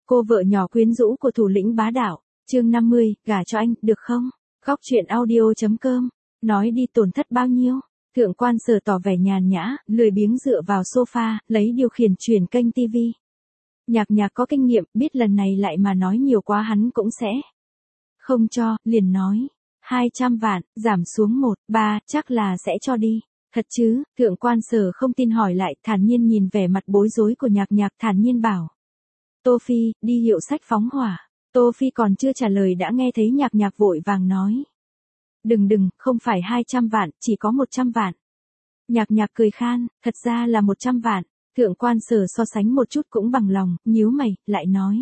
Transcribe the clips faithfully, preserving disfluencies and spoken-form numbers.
Cô vợ nhỏ quyến rũ của thủ lĩnh bá đạo, chương năm mươi, gả cho anh, được không? Góc truyện audio chấm com, nói đi tổn thất bao nhiêu? Thượng quan Sở tỏ vẻ nhàn nhã, lười biếng dựa vào sofa, lấy điều khiển chuyển kênh tivi. Nhạc Nhạc có kinh nghiệm, biết lần này lại mà nói nhiều quá hắn cũng sẽ không cho, liền nói. hai trăm vạn, giảm xuống một, ba, chắc là sẽ cho đi. Thật chứ? Thượng quan Sở không tin hỏi lại, thản nhiên nhìn vẻ mặt bối rối của Nhạc Nhạc, thản nhiên bảo. Tô Phi, đi hiệu sách phóng hỏa. Tô Phi còn chưa trả lời đã nghe thấy Nhạc Nhạc vội vàng nói. Đừng đừng, không phải hai trăm vạn, chỉ có một trăm vạn. Nhạc Nhạc cười khan, thật ra là một trăm vạn. Thượng quan Sở so sánh một chút cũng bằng lòng, nhíu mày, lại nói.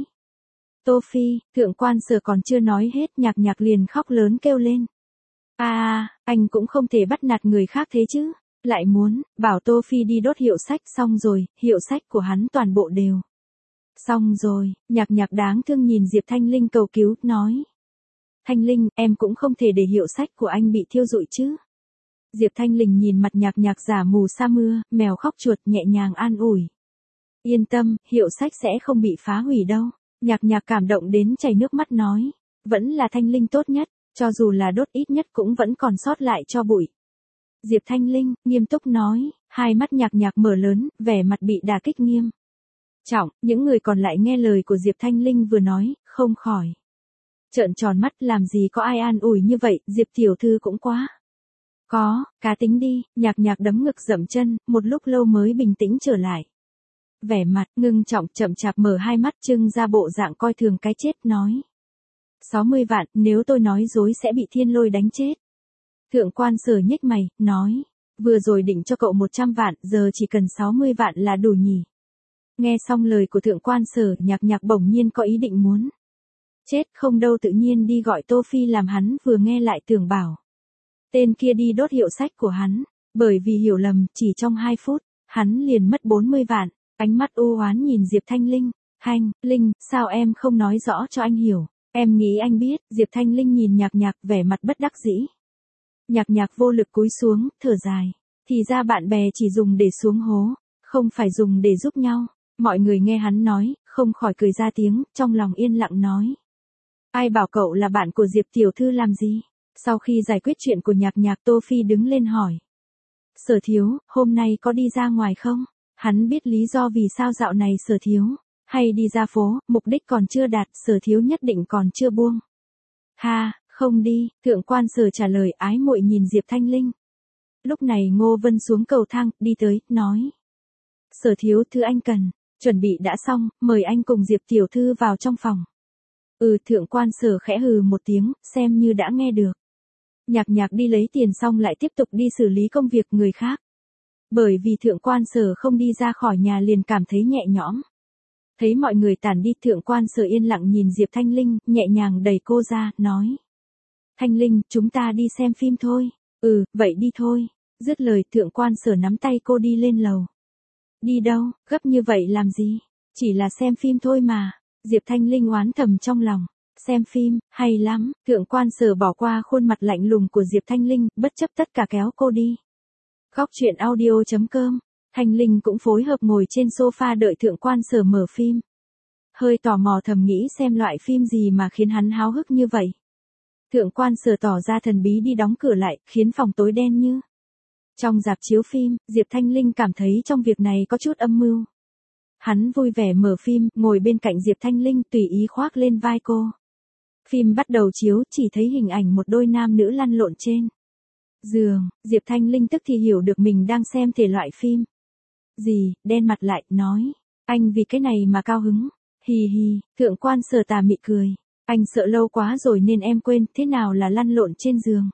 Tô Phi, thượng quan Sở còn chưa nói hết, Nhạc Nhạc liền khóc lớn kêu lên. À, à, anh cũng không thể bắt nạt người khác thế chứ. Lại muốn, bảo Tô Phi đi đốt hiệu sách, xong rồi, hiệu sách của hắn toàn bộ đều. Xong rồi, Nhạc Nhạc đáng thương nhìn Diệp Thanh Linh cầu cứu, nói. Thanh Linh, em cũng không thể để hiệu sách của anh bị thiêu rụi chứ. Diệp Thanh Linh nhìn mặt Nhạc Nhạc giả mù sa mưa, mèo khóc chuột nhẹ nhàng an ủi. Yên tâm, hiệu sách sẽ không bị phá hủy đâu. Nhạc Nhạc cảm động đến chảy nước mắt nói. Vẫn là Thanh Linh tốt nhất, cho dù là đốt ít nhất cũng vẫn còn sót lại cho bụi. Diệp Thanh Linh, nghiêm túc nói, hai mắt Nhạc Nhạc mở lớn, vẻ mặt bị đả kích nghiêm trọng, những người còn lại nghe lời của Diệp Thanh Linh vừa nói, không khỏi trợn tròn mắt, làm gì có ai an ủi như vậy, Diệp tiểu thư cũng quá. Có, cá tính đi, Nhạc Nhạc đấm ngực dậm chân, một lúc lâu mới bình tĩnh trở lại. Vẻ mặt ngưng trọng chậm chạp mở hai mắt trưng ra bộ dạng coi thường cái chết, nói. sáu mươi vạn, nếu tôi nói dối sẽ bị thiên lôi đánh chết. Thượng quan Sở nhếch mày, nói. Vừa rồi định cho cậu một trăm vạn, giờ chỉ cần sáu mươi vạn là đủ nhỉ. Nghe xong lời của thượng quan Sở, Nhạc Nhạc bỗng nhiên có ý định muốn. Chết không đâu, tự nhiên đi gọi Tô Phi làm hắn vừa nghe lại tưởng bảo. Tên kia đi đốt hiệu sách của hắn, bởi vì hiểu lầm, chỉ trong hai phút, hắn liền mất bốn mươi vạn, ánh mắt u oán nhìn Diệp Thanh Linh. Thanh, Linh, sao em không nói rõ cho anh hiểu, em nghĩ anh biết, Diệp Thanh Linh nhìn Nhạc Nhạc vẻ mặt bất đắc dĩ. Nhạc Nhạc vô lực cúi xuống, thở dài, thì ra bạn bè chỉ dùng để xuống hố, không phải dùng để giúp nhau. Mọi người nghe hắn nói, không khỏi cười ra tiếng, trong lòng yên lặng nói. Ai bảo cậu là bạn của Diệp tiểu thư làm gì? Sau khi giải quyết chuyện của Nhạc Nhạc, Tô Phi đứng lên hỏi. Sở thiếu, hôm nay có đi ra ngoài không? Hắn biết lý do vì sao dạo này Sở thiếu, hay đi ra phố, mục đích còn chưa đạt, Sở thiếu nhất định còn chưa buông. Ha, không đi, thượng quan Sở trả lời ái muội nhìn Diệp Thanh Linh. Lúc này Ngô Vân xuống cầu thang, đi tới, nói. Sở thiếu, thứ anh cần, chuẩn bị đã xong, mời anh cùng Diệp tiểu thư vào trong phòng. Ừ, thượng quan Sở khẽ hừ một tiếng, xem như đã nghe được. Nhạc Nhạc đi lấy tiền xong lại tiếp tục đi xử lý công việc người khác. Bởi vì thượng quan Sở không đi ra khỏi nhà liền cảm thấy nhẹ nhõm. Thấy mọi người tản đi, thượng quan Sở yên lặng nhìn Diệp Thanh Linh, nhẹ nhàng đẩy cô ra, nói. Thanh Linh, chúng ta đi xem phim thôi. Ừ, vậy đi thôi. Dứt lời, thượng quan Sở nắm tay cô đi lên lầu. Đi đâu, gấp như vậy làm gì? Chỉ là xem phim thôi mà. Diệp Thanh Linh oán thầm trong lòng. Xem phim, hay lắm, thượng quan Sở bỏ qua khuôn mặt lạnh lùng của Diệp Thanh Linh, bất chấp tất cả kéo cô đi. Góc truyện audio chấm com, Thanh Linh cũng phối hợp ngồi trên sofa đợi thượng quan Sở mở phim. Hơi tò mò thầm nghĩ xem loại phim gì mà khiến hắn háo hức như vậy. Thượng quan Sở tỏ ra thần bí đi đóng cửa lại, khiến phòng tối đen như. Trong rạp chiếu phim, Diệp Thanh Linh cảm thấy trong việc này có chút âm mưu. Hắn vui vẻ mở phim, ngồi bên cạnh Diệp Thanh Linh tùy ý khoác lên vai cô. Phim bắt đầu chiếu, chỉ thấy hình ảnh một đôi nam nữ lăn lộn trên giường, Diệp Thanh Linh tức thì hiểu được mình đang xem thể loại phim gì, đen mặt lại, nói, anh vì cái này mà cao hứng, hì hì, thượng quan Sở tà mị cười, anh sợ lâu quá rồi nên em quên, thế nào là lăn lộn trên giường.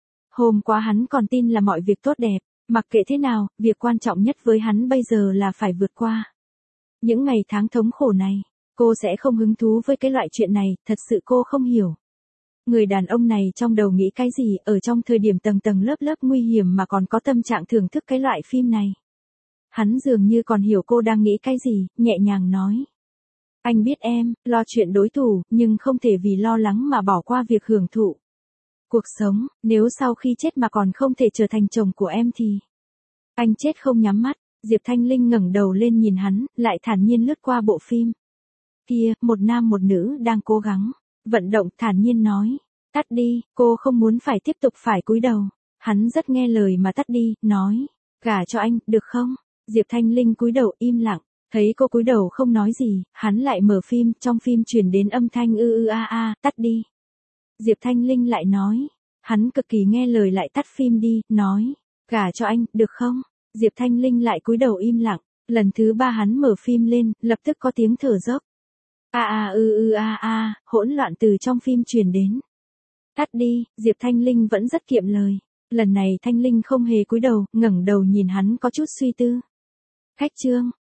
Hôm qua hắn còn tin là mọi việc tốt đẹp, mặc kệ thế nào, việc quan trọng nhất với hắn bây giờ là phải vượt qua những ngày tháng thống khổ này. Cô sẽ không hứng thú với cái loại chuyện này, thật sự cô không hiểu. Người đàn ông này trong đầu nghĩ cái gì, ở trong thời điểm tầng tầng lớp lớp nguy hiểm mà còn có tâm trạng thưởng thức cái loại phim này. Hắn dường như còn hiểu cô đang nghĩ cái gì, nhẹ nhàng nói. Anh biết em, lo chuyện đối thủ, nhưng không thể vì lo lắng mà bỏ qua việc hưởng thụ cuộc sống, nếu sau khi chết mà còn không thể trở thành chồng của em thì. Anh chết không nhắm mắt, Diệp Thanh Linh ngẩng đầu lên nhìn hắn, lại thản nhiên lướt qua bộ phim. kia, một nam một nữ đang cố gắng vận động, thản nhiên nói. Tắt đi, cô không muốn phải tiếp tục phải cúi đầu. Hắn rất nghe lời mà tắt đi, nói. Gả cho anh, được không? Diệp Thanh Linh cúi đầu im lặng. Thấy cô cúi đầu không nói gì, hắn lại mở phim, trong phim truyền đến âm thanh ư ư a a, tắt đi. Diệp Thanh Linh lại nói. Hắn cực kỳ nghe lời lại tắt phim đi, nói. Gả cho anh, được không? Diệp Thanh Linh lại cúi đầu im lặng. Lần thứ ba hắn mở phim lên, lập tức có tiếng thở dốc. A a ư ư a a, hỗn loạn từ trong phim truyền đến. Tắt đi, Diệp Thanh Linh vẫn rất kiệm lời. Lần này Thanh Linh không hề cúi đầu, ngẩng đầu nhìn hắn có chút suy tư. Khách trương,